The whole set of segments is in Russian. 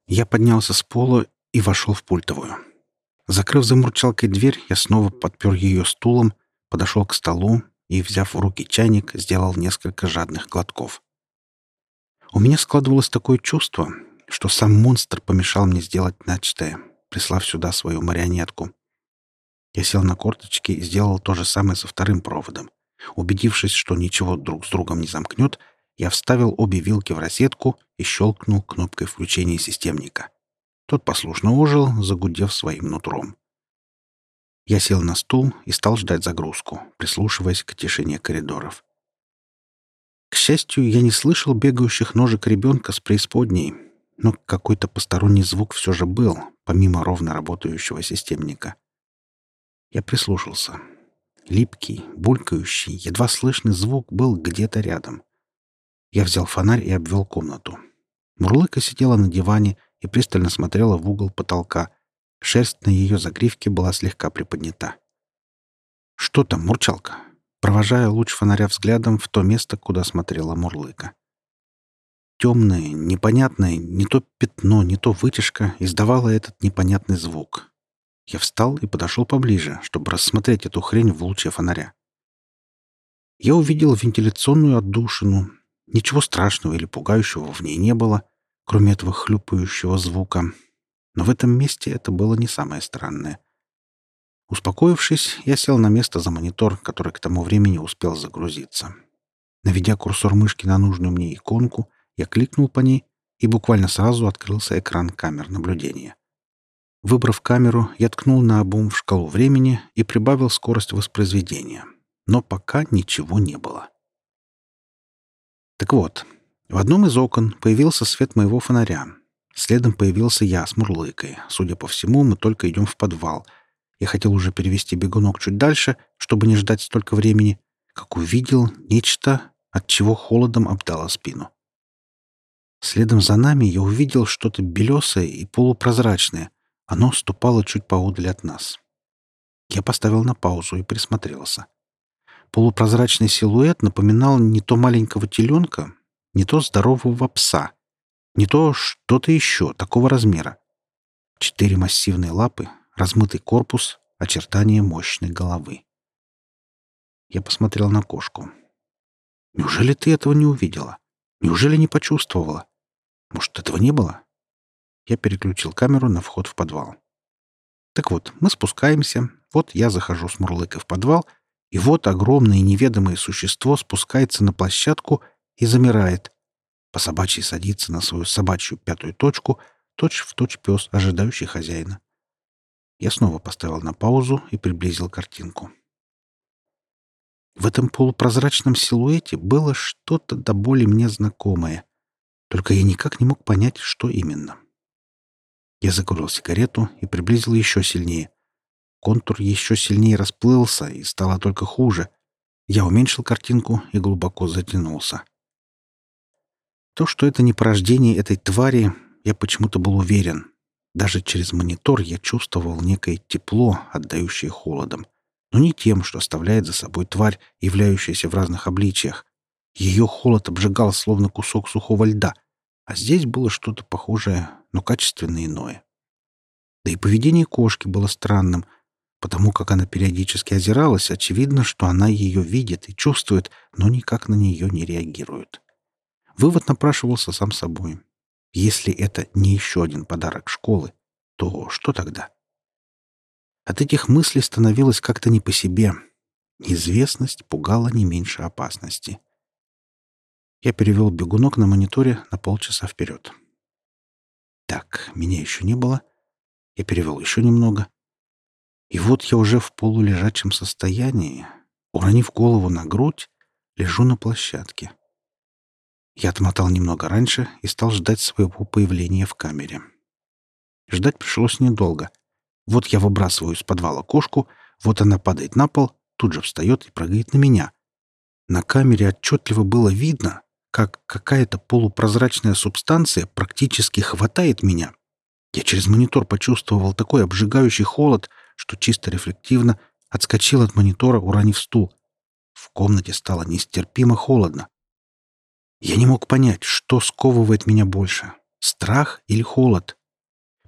Я поднялся с пола и вошел в пультовую. Закрыв за мурчалкой дверь, я снова подпер ее стулом, подошел к столу и, взяв в руки чайник, сделал несколько жадных глотков. У меня складывалось такое чувство, что сам монстр помешал мне сделать начатое, прислав сюда свою марионетку. Я сел на корточки и сделал то же самое со вторым проводом. Убедившись, что ничего друг с другом не замкнет, я вставил обе вилки в розетку и щелкнул кнопкой включения системника. Тот послушно ожил, загудев своим нутром. Я сел на стул и стал ждать загрузку, прислушиваясь к тишине коридоров. К счастью, я не слышал бегающих ножек ребенка с преисподней, но какой-то посторонний звук все же был, помимо ровно работающего системника. Я прислушался. Липкий, булькающий, едва слышный звук был где-то рядом. Я взял фонарь и обвел комнату. Мурлыка сидела на диване и пристально смотрела в угол потолка. Шерсть на ее загривке была слегка приподнята. «Что там, Мурчалка?» Провожая луч фонаря взглядом в то место, куда смотрела Мурлыка. Темное, непонятное, не то пятно, не то вытяжка издавало этот непонятный звук. Я встал и подошел поближе, чтобы рассмотреть эту хрень в луче фонаря. Я увидел вентиляционную отдушину. Ничего страшного или пугающего в ней не было, кроме этого хлюпающего звука. Но в этом месте это было не самое странное. Успокоившись, я сел на место за монитор, который к тому времени успел загрузиться. Наведя курсор мышки на нужную мне иконку, я кликнул по ней, и буквально сразу открылся экран камер наблюдения. Выбрав камеру, я ткнул наобум в шкалу времени и прибавил скорость воспроизведения. Но пока ничего не было. Так вот, в одном из окон появился свет моего фонаря. Следом появился я с Мурлыкой. Судя по всему, мы только идем в подвал. Я хотел уже перевести бегунок чуть дальше, чтобы не ждать столько времени, как увидел нечто, от чего холодом обдало спину. Следом за нами я увидел что-то белесое и полупрозрачное. Оно ступало чуть поодаль от нас. Я поставил на паузу и присмотрелся. Полупрозрачный силуэт напоминал не то маленького теленка, не то здорового пса, не то что-то еще такого размера. 4 массивные лапы, размытый корпус, очертания мощной головы. Я посмотрел на кошку. «Неужели ты этого не увидела? Неужели не почувствовала? Может, этого не было?» Я переключил камеру на вход в подвал. Так вот, мы спускаемся. Вот я захожу с Мурлыкой в подвал, и вот огромное неведомое существо спускается на площадку и замирает. По собачьи садится на свою собачью пятую точку, точь-в-точь пес, ожидающий хозяина. Я снова поставил на паузу и приблизил картинку. В этом полупрозрачном силуэте было что-то до боли мне знакомое. Только я никак не мог понять, что именно. Я закурил сигарету и приблизил еще сильнее. Контур еще сильнее расплылся, и стало только хуже. Я уменьшил картинку и глубоко затянулся. То, что это не порождение этой твари, я почему-то был уверен. Даже через монитор я чувствовал некое тепло, отдающее холодом. Но не тем, что оставляет за собой тварь, являющаяся в разных обличиях. Ее холод обжигал, словно кусок сухого льда. А здесь было что-то похожее, но качественно иное. Да и поведение кошки было странным. Потому как она периодически озиралась, очевидно, что она ее видит и чувствует, но никак на нее не реагирует. Вывод напрашивался сам собой. Если это не еще один подарок школы, то что тогда? От этих мыслей становилось как-то не по себе. Неизвестность пугала не меньше опасности. Я перевел бегунок на мониторе на полчаса вперед. Так, меня еще не было. Я перевел еще немного. И вот я уже в полулежачем состоянии, уронив голову на грудь, лежу на площадке. Я отмотал немного раньше и стал ждать своего появления в камере. Ждать пришлось недолго. Вот я выбрасываю из подвала кошку, вот она падает на пол, тут же встает и прыгает на меня. На камере отчетливо было видно, как какая-то полупрозрачная субстанция практически хватает меня. Я через монитор почувствовал такой обжигающий холод, что чисто рефлективно отскочил от монитора, уронив стул. В комнате стало нестерпимо холодно. Я не мог понять, что сковывает меня больше — страх или холод,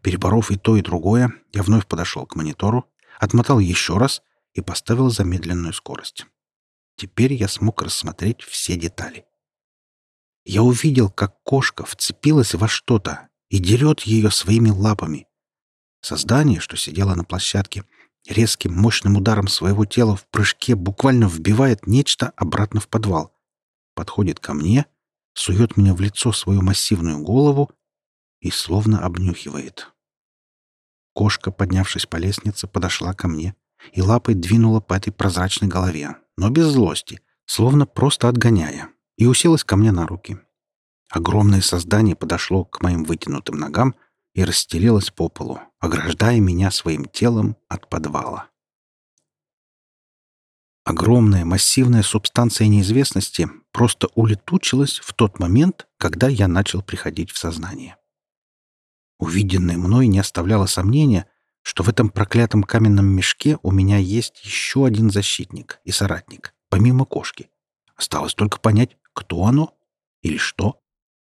Переборов и то, и другое, я вновь подошел к монитору, отмотал еще раз и поставил замедленную скорость. Теперь я смог рассмотреть все детали. Я увидел, как кошка вцепилась во что-то и дерет ее своими лапами. Создание, что сидело на площадке, резким мощным ударом своего тела в прыжке буквально вбивает нечто обратно в подвал. Подходит ко мне, сует мне в лицо свою массивную голову и словно обнюхивает. Кошка, поднявшись по лестнице, подошла ко мне и лапой двинула по этой прозрачной голове, но без злости, словно просто отгоняя, и уселась ко мне на руки. Огромное создание подошло к моим вытянутым ногам и расстелилось по полу, ограждая меня своим телом от подвала. Огромная массивная субстанция неизвестности просто улетучилась в тот момент, когда я начал приходить в сознание. Увиденное мной не оставляло сомнения, что в этом проклятом каменном мешке у меня есть еще один защитник и соратник, помимо кошки. Осталось только понять, кто оно или что.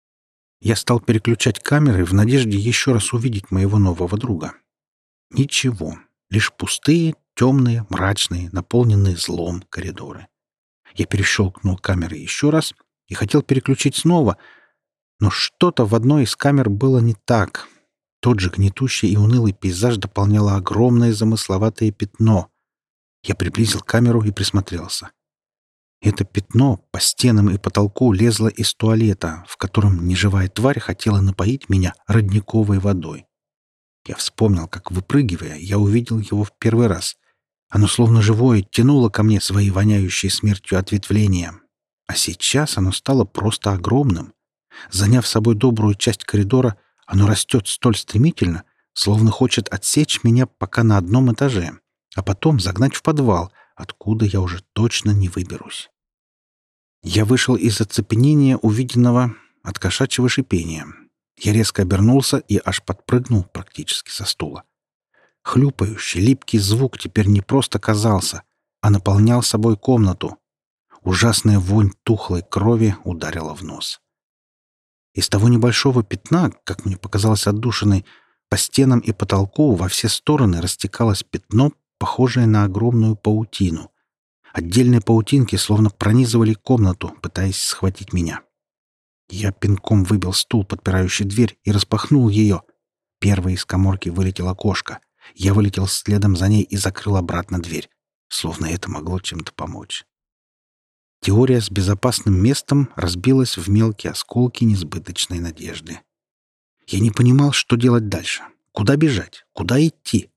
Я стал переключать камеры в надежде еще раз увидеть моего нового друга. Ничего, лишь пустые, темные, мрачные, наполненные злом коридоры. Я перещелкнул камеры еще раз и хотел переключить снова, но что-то в одной из камер было не так. Тот же гнетущий и унылый пейзаж дополняло огромное замысловатое пятно. Я приблизил камеру и присмотрелся. Это пятно по стенам и потолку лезло из туалета, в котором неживая тварь хотела напоить меня родниковой водой. Я вспомнил, как, выпрыгивая, я увидел его в первый раз. Оно словно живое тянуло ко мне свои воняющие смертью ответвления. А сейчас оно стало просто огромным. Заняв собой добрую часть коридора, оно растет столь стремительно, словно хочет отсечь меня пока на одном этаже, а потом загнать в подвал, откуда я уже точно не выберусь. Я вышел из оцепенения увиденного от кошачьего шипения. Я резко обернулся и аж подпрыгнул практически со стула. Хлюпающий, липкий звук теперь не просто казался, а наполнял собой комнату. Ужасная вонь тухлой крови ударила в нос. Из того небольшого пятна, как мне показалось отдушиной, по стенам и потолку во все стороны растекалось пятно, похожее на огромную паутину. Отдельные паутинки словно пронизывали комнату, пытаясь схватить меня. Я пинком выбил стул, подпирающий дверь, и распахнул ее. Первой из каморки вылетела кошка. Я вылетел следом за ней и закрыл обратно дверь, словно это могло чем-то помочь. Теория с безопасным местом разбилась в мелкие осколки несбыточной надежды. Я не понимал, что делать дальше. Куда бежать? Куда идти?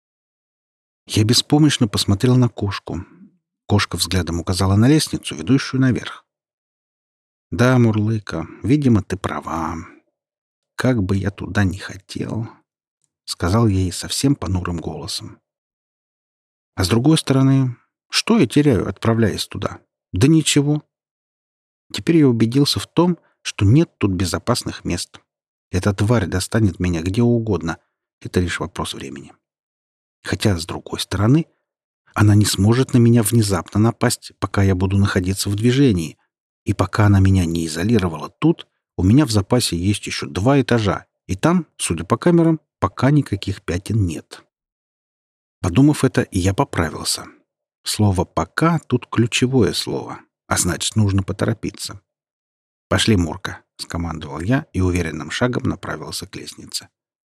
Я беспомощно посмотрел на кошку. Кошка взглядом указала на лестницу, ведущую наверх. «Да, Мурлыка, видимо, ты права. Как бы я туда не хотел», — сказал я ей совсем понурым голосом. А с другой стороны, что я теряю, отправляясь туда? Да ничего. Теперь я убедился в том, что нет тут безопасных мест. Эта тварь достанет меня где угодно. Это лишь вопрос времени. Хотя, с другой стороны, она не сможет на меня внезапно напасть, пока я буду находиться в движении. И пока она меня не изолировала тут, у меня в запасе есть еще 2 этажа, и там, судя по камерам, пока никаких пятен нет. Подумав это, я поправился. Слово «пока» тут ключевое слово, а значит, нужно поторопиться. «Пошли, Мурка», — скомандовал я и уверенным шагом направился к лестнице.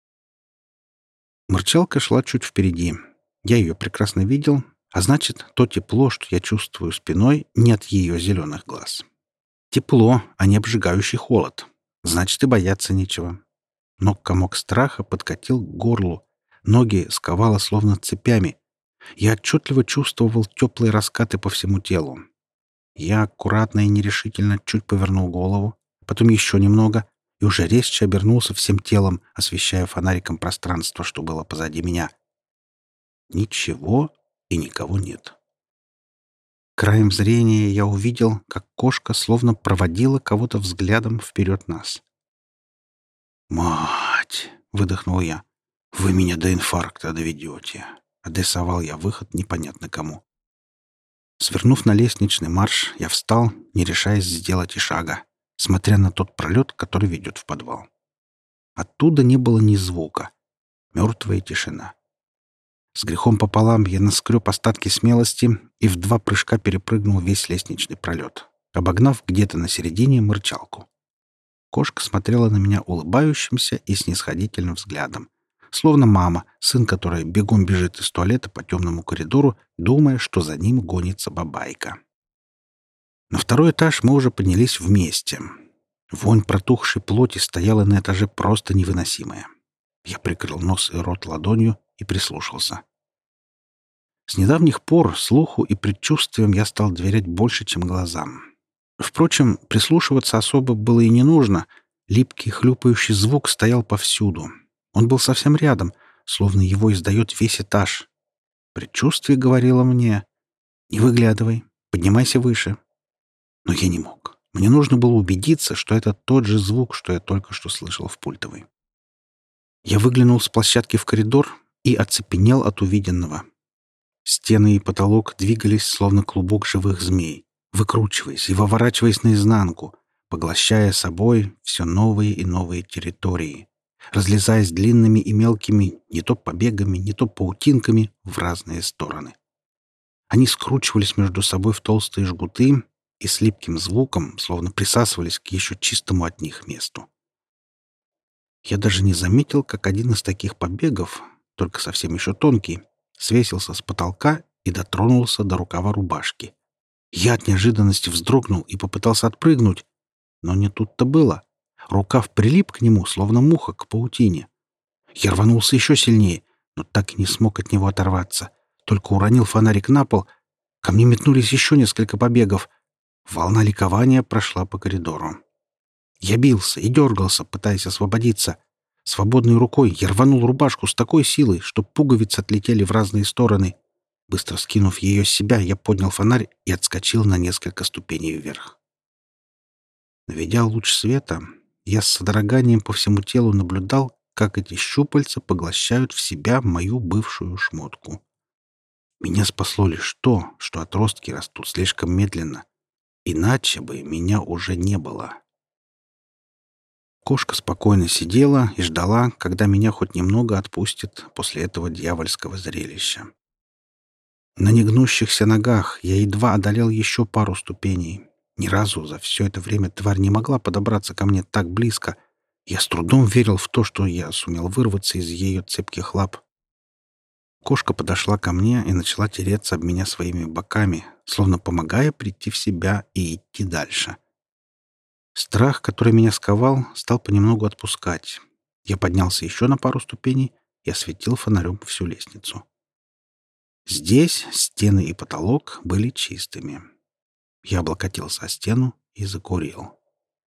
Мурчалка шла чуть впереди. Я ее прекрасно видел, а значит, то тепло, что я чувствую спиной, не от ее зеленых глаз. Тепло, а не обжигающий холод. Значит, и бояться нечего. Но комок страха подкатил к горлу. Ноги сковало словно цепями. Я отчетливо чувствовал теплые раскаты по всему телу. Я аккуратно и нерешительно чуть повернул голову, потом еще немного, и уже резче обернулся всем телом, освещая фонариком пространство, что было позади меня. Ничего и никого нет. Краем зрения я увидел, как кошка словно проводила кого-то взглядом вперед нас. «Мать!» — выдохнул я. «Вы меня до инфаркта доведете!» — адресовал я выход непонятно кому. Свернув на лестничный марш, я встал, не решаясь сделать и шага, смотря на тот пролет, который ведет в подвал. Оттуда не было ни звука, Мертвая тишина. С грехом пополам я наскреб остатки смелости и в 2 прыжка перепрыгнул весь лестничный пролет, обогнав где-то на середине мырчалку. Кошка смотрела на меня улыбающимся и снисходительным взглядом, словно мама, сын которой бегом бежит из туалета по темному коридору, думая, что за ним гонится бабайка. На 2-й этаж мы уже поднялись вместе. Вонь протухшей плоти стояла на этаже просто невыносимая. Я прикрыл нос и рот ладонью и прислушался. С недавних пор слуху и предчувствиям я стал доверять больше, чем глазам. Впрочем, прислушиваться особо было и не нужно. Липкий хлюпающий звук стоял повсюду. Он был совсем рядом, словно его издает весь этаж. Предчувствие говорило мне: «Не выглядывай, поднимайся выше». Но я не мог. Мне нужно было убедиться, что это тот же звук, что я только что слышал в пультовой. Я выглянул с площадки в коридор и оцепенел от увиденного. Стены и потолок двигались, словно клубок живых змей, выкручиваясь и выворачиваясь наизнанку, поглощая собой все новые и новые территории, разлезаясь длинными и мелкими не то побегами, не то паутинками в разные стороны. Они скручивались между собой в толстые жгуты и с липким звуком, словно присасывались к еще чистому от них месту. Я даже не заметил, как один из таких побегов, только совсем еще тонкий, свесился с потолка и дотронулся до рукава рубашки. Я от неожиданности вздрогнул и попытался отпрыгнуть, но не тут-то было. Рукав прилип к нему, словно муха к паутине. Я рванулся еще сильнее, но так и не смог от него оторваться. Только уронил фонарик на пол. Ко мне метнулись еще несколько побегов. Волна ликования прошла по коридору. Я бился и дергался, пытаясь освободиться. Свободной рукой я рванул рубашку с такой силой, что пуговицы отлетели в разные стороны. Быстро скинув ее с себя, я поднял фонарь и отскочил на несколько ступеней вверх. Наведя луч света, я с содроганием по всему телу наблюдал, как эти щупальца поглощают в себя мою бывшую шмотку. Меня спасло лишь то, что отростки растут слишком медленно. Иначе бы меня уже не было. Кошка спокойно сидела и ждала, когда меня хоть немного отпустит после этого дьявольского зрелища. На негнущихся ногах я едва одолел еще пару ступеней. Ни разу за все это время тварь не могла подобраться ко мне так близко. Я с трудом верил в то, что я сумел вырваться из ее цепких лап. Кошка подошла ко мне и начала тереться об меня своими боками, словно помогая прийти в себя и идти дальше. Страх, который меня сковал, стал понемногу отпускать. Я поднялся еще на пару ступеней и осветил фонарем всю лестницу. Здесь стены и потолок были чистыми. Я облокотился о стену и закурил.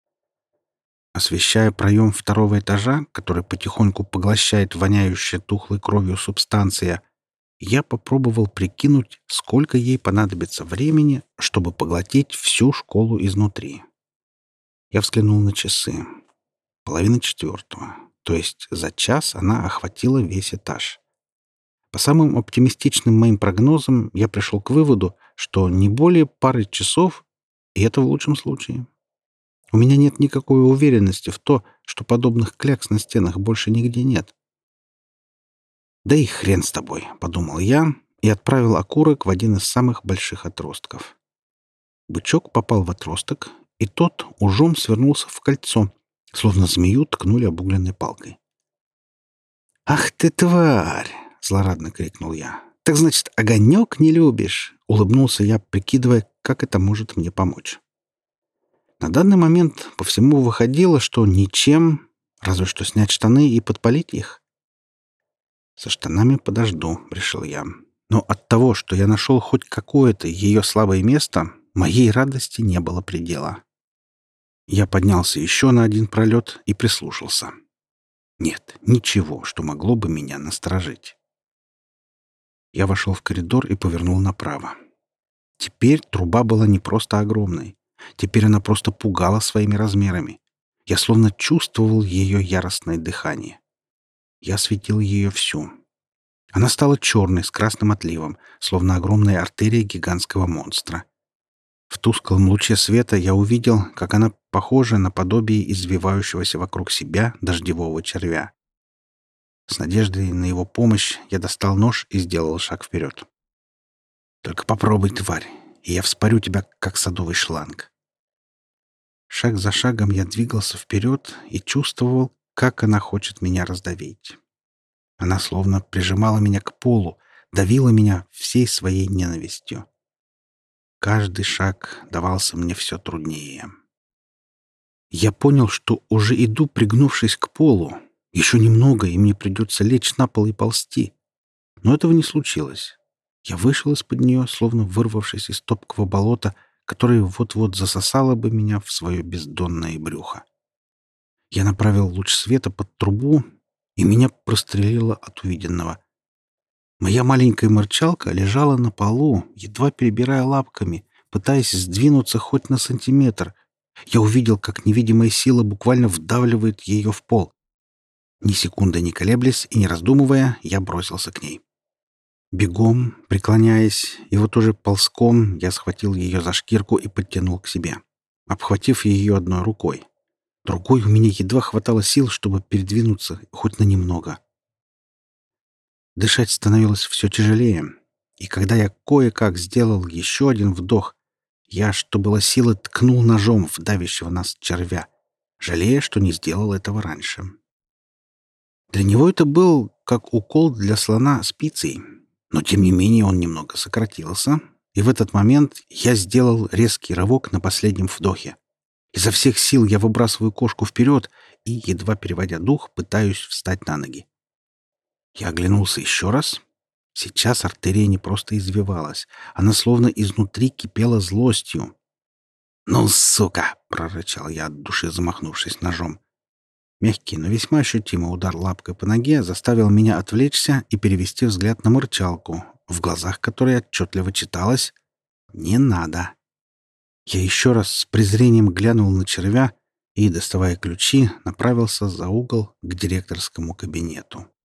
Освещая проем 2-го этажа, который потихоньку поглощает воняющая тухлой кровью субстанция, я попробовал прикинуть, сколько ей понадобится времени, чтобы поглотить всю школу изнутри. Я взглянул на часы. 3:30, то есть за час она охватила весь этаж. По самым оптимистичным моим прогнозам я пришел к выводу, что не более пары часов, и это в лучшем случае. У меня нет никакой уверенности в то, что подобных клякс на стенах больше нигде нет. «Да и хрен с тобой», — подумал я и отправил окурок в один из самых больших отростков. Бычок попал в отросток, и тот ужом свернулся в кольцо, словно змею ткнули обугленной палкой. «Ах ты, тварь!» — злорадно крикнул я. «Так значит, огонек не любишь?» — улыбнулся я, прикидывая, как это может мне помочь. На данный момент по всему выходило, что ничем, разве что снять штаны и подпалить их. «Со штанами подожду», — решил я. Но от того, что я нашел хоть какое-то ее слабое место, моей радости не было предела. Я поднялся еще на один пролет и прислушался. Нет, ничего, что могло бы меня насторожить. Я вошел в коридор и повернул направо. Теперь труба была не просто огромной. Теперь она просто пугала своими размерами. Я словно чувствовал ее яростное дыхание. Я осветил ее всю. Она стала черной, с красным отливом, словно огромная артерия гигантского монстра. В тусклом луче света я увидел, как она похожа на подобие извивающегося вокруг себя дождевого червя. С надеждой на его помощь я достал нож и сделал шаг вперед. «Только попробуй, тварь, и я вспорю тебя, как садовый шланг». Шаг за шагом я двигался вперед и чувствовал, как она хочет меня раздавить. Она словно прижимала меня к полу, давила меня всей своей ненавистью. Каждый шаг давался мне все труднее. Я понял, что уже иду, пригнувшись к полу. Еще немного, и мне придется лечь на пол и ползти. Но этого не случилось. Я вышел из-под нее, словно вырвавшись из топкого болота, которое вот-вот засосало бы меня в свое бездонное брюхо. Я направил луч света под трубу, и меня прострелило от увиденного. Моя маленькая морчалка лежала на полу, едва перебирая лапками, пытаясь сдвинуться хоть на сантиметр. Я увидел, как невидимая сила буквально вдавливает ее в пол. Ни секунды не колеблясь и не раздумывая, я бросился к ней. Бегом, преклоняясь, и вот уже ползком я схватил ее за шкирку и подтянул к себе, обхватив ее одной рукой. Другой у меня едва хватало сил, чтобы передвинуться хоть на немного. Дышать становилось все тяжелее, и когда я кое-как сделал еще один вдох, я, что было силы, ткнул ножом в давящего нас червя, жалея, что не сделал этого раньше. Для него это был как укол для слона спицей, но тем не менее он немного сократился, и в этот момент я сделал резкий рывок на последнем вдохе. Изо всех сил я выбрасываю кошку вперед и, едва переводя дух, пытаюсь встать на ноги. Я оглянулся еще раз. Сейчас артерия не просто извивалась, она словно изнутри кипела злостью. «Ну, сука!» — прорычал я от души, замахнувшись ножом. Мягкий, но весьма ощутимый удар лапкой по ноге заставил меня отвлечься и перевести взгляд на морчалку, в глазах которой отчетливо читалось «Не надо». Я еще раз с презрением глянул на червя и, доставая ключи, направился за угол к директорскому кабинету.